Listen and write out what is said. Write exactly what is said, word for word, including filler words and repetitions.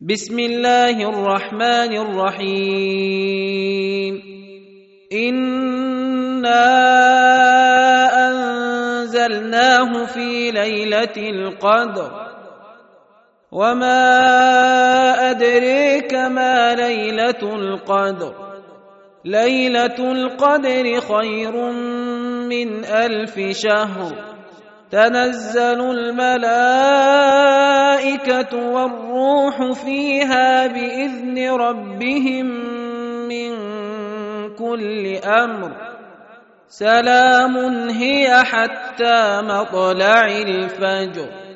بسم الله الرحمن الرحيم إنا أنزلناه في ليلة القدر وما أدريك ما ليلة القدر ليلة القدر خير من ألف شهر تنزل الملائكة والروح فيها بإذن ربهم من كل أمر سلام هي حتى مطلع الفجر.